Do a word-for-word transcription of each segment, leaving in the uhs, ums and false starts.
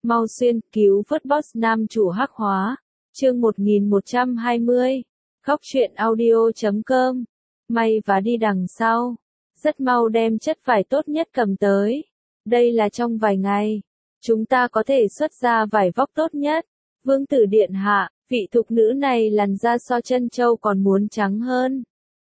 Mau xuyên, cứu vớt boss nam chủ hắc hóa. Chương một nghìn một trăm hai mươi. Góc truyện audio chấm com. May và đi đằng sau. Rất mau đem chất vải tốt nhất cầm tới. Đây là trong vài ngày. Chúng ta có thể xuất ra vải vóc tốt nhất. Vương tử điện hạ, vị thục nữ này làn da so chân châu còn muốn trắng hơn.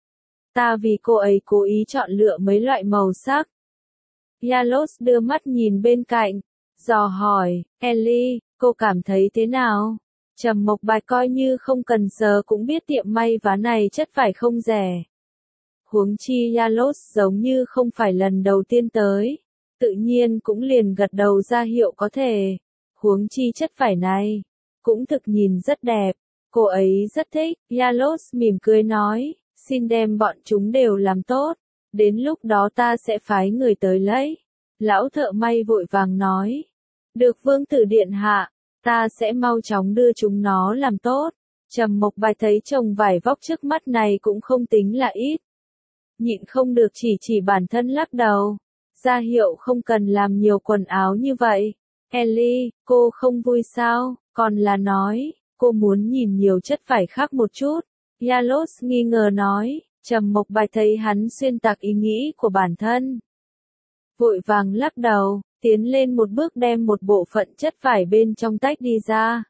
Ta vì cô ấy cố ý chọn lựa mấy loại màu sắc. Yalos đưa mắt nhìn bên cạnh, dò hỏi, Ellie, cô cảm thấy thế nào? Trầm Mộc Bạch coi như không cần sờ cũng biết tiệm may vá này chất vải không rẻ. Huống chi Yalos giống như không phải lần đầu tiên tới, tự nhiên cũng liền gật đầu ra hiệu có thể. Huống chi chất vải này, cũng thực nhìn rất đẹp, cô ấy rất thích. Yalos mỉm cười nói, xin đem bọn chúng đều làm tốt, đến lúc đó ta sẽ phái người tới lấy. Lão thợ may vội vàng nói, được vương tử điện hạ, ta sẽ mau chóng đưa chúng nó làm tốt. Trầm Mộc Bạch thấy chồng vải vóc trước mắt này cũng không tính là ít. Nhịn không được chỉ chỉ bản thân lắc đầu, ra hiệu không cần làm nhiều quần áo như vậy. Ellie, cô không vui sao? Còn là nói, cô muốn nhìn nhiều chất vải khác một chút. Yalos nghi ngờ nói, Trầm Mộc Bạch thấy hắn xuyên tạc ý nghĩ của bản thân. Vội vàng lắc đầu, tiến lên một bước đem một bộ phận chất vải bên trong tách đi ra.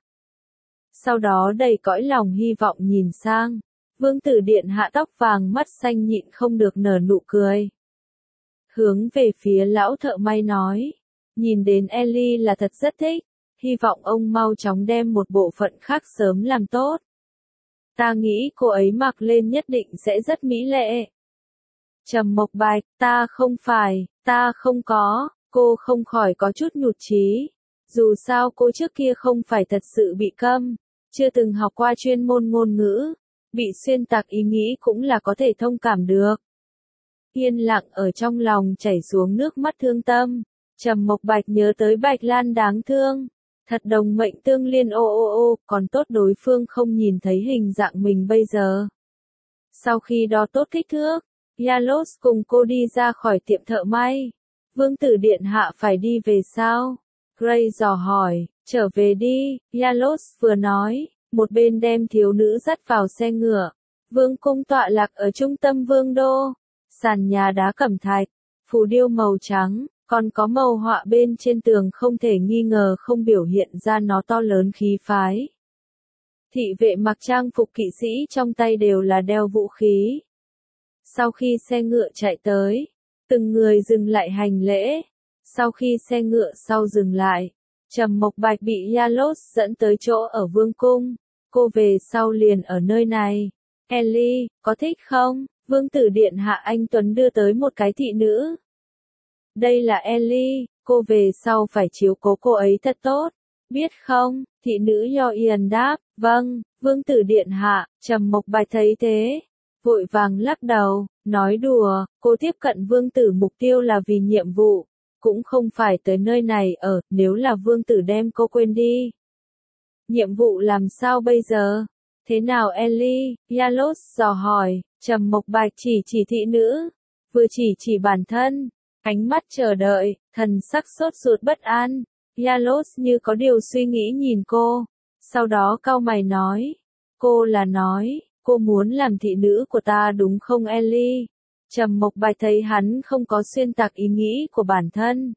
Sau đó đầy cõi lòng hy vọng nhìn sang, vương tử điện hạ tóc vàng mắt xanh nhịn không được nở nụ cười. Hướng về phía lão thợ may nói, nhìn đến Ellie là thật rất thích, hy vọng ông mau chóng đem một bộ phận khác sớm làm tốt. Ta nghĩ cô ấy mặc lên nhất định sẽ rất mỹ lệ. Trầm Mộc Bạch, ta không phải, ta không có, cô không khỏi có chút nhụt chí. Dù sao cô trước kia không phải thật sự bị câm, chưa từng học qua chuyên môn ngôn ngữ, bị xuyên tạc ý nghĩ cũng là có thể thông cảm được. Yên lặng ở trong lòng chảy xuống nước mắt thương tâm, Trầm Mộc Bạch nhớ tới Bạch Lan đáng thương. Thật đồng mệnh tương liên ô ô ô, còn tốt đối phương không nhìn thấy hình dạng mình bây giờ. Sau khi đo tốt kích thước, Yalos cùng cô đi ra khỏi tiệm thợ may. Vương tử điện hạ phải đi về sao? Gray dò hỏi, trở về đi, Yalos vừa nói, một bên đem thiếu nữ dắt vào xe ngựa. Vương cung tọa lạc ở trung tâm vương đô, sàn nhà đá cẩm thạch, phù điêu màu trắng. Còn có màu họa bên trên tường không thể nghi ngờ không biểu hiện ra nó to lớn khí phái. Thị vệ mặc trang phục kỵ sĩ trong tay đều là đeo vũ khí. Sau khi xe ngựa chạy tới, từng người dừng lại hành lễ. Sau khi xe ngựa sau dừng lại, Trầm Mộc Bạch bị Yalos dẫn tới chỗ ở vương cung. Cô về sau liền ở nơi này. Ellie, có thích không? Vương tử điện hạ anh Tuấn đưa tới một cái thị nữ. Đây là Ellie, cô về sau phải chiếu cố cô ấy thật tốt, biết không? Thị nữ Yoian đáp, vâng, vương tử điện hạ. Trầm Mộc Bạch thấy thế, vội vàng lắc đầu, nói đùa, cô tiếp cận vương tử mục tiêu là vì nhiệm vụ, cũng không phải tới nơi này ở, nếu là vương tử đem cô quên đi. Nhiệm vụ làm sao bây giờ? Thế nào Ellie? Yalos dò hỏi. Trầm Mộc Bạch chỉ chỉ thị nữ, vừa chỉ chỉ bản thân. Ánh mắt chờ đợi, thần sắc sốt ruột bất an. Yalos như có điều suy nghĩ nhìn cô. Sau đó cau mày nói. Cô là nói, cô muốn làm thị nữ của ta đúng không Ellie? Trầm Mộc Bạch thấy hắn không có xuyên tạc ý nghĩ của bản thân.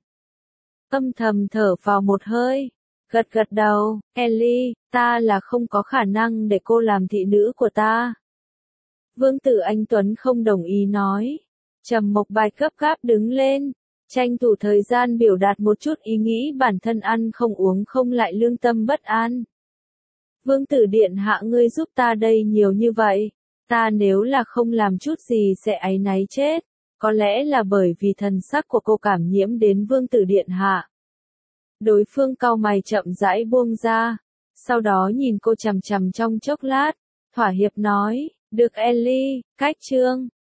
Âm thầm thở vào một hơi. Gật gật đầu, Ellie, ta là không có khả năng để cô làm thị nữ của ta. Vương tử anh Tuấn không đồng ý nói. Trầm Mộc Bạch gấp gáp đứng lên, tranh thủ thời gian biểu đạt một chút ý nghĩ bản thân ăn không uống không lại lương tâm bất an. Vương tử điện hạ ngươi giúp ta đây nhiều như vậy, ta nếu là không làm chút gì sẽ áy náy chết, có lẽ là bởi vì thần sắc của cô cảm nhiễm đến vương tử điện hạ. Đối phương cau mày chậm rãi buông ra, sau đó nhìn cô chằm chằm trong chốc lát, thỏa hiệp nói, được Ellie, cách chương.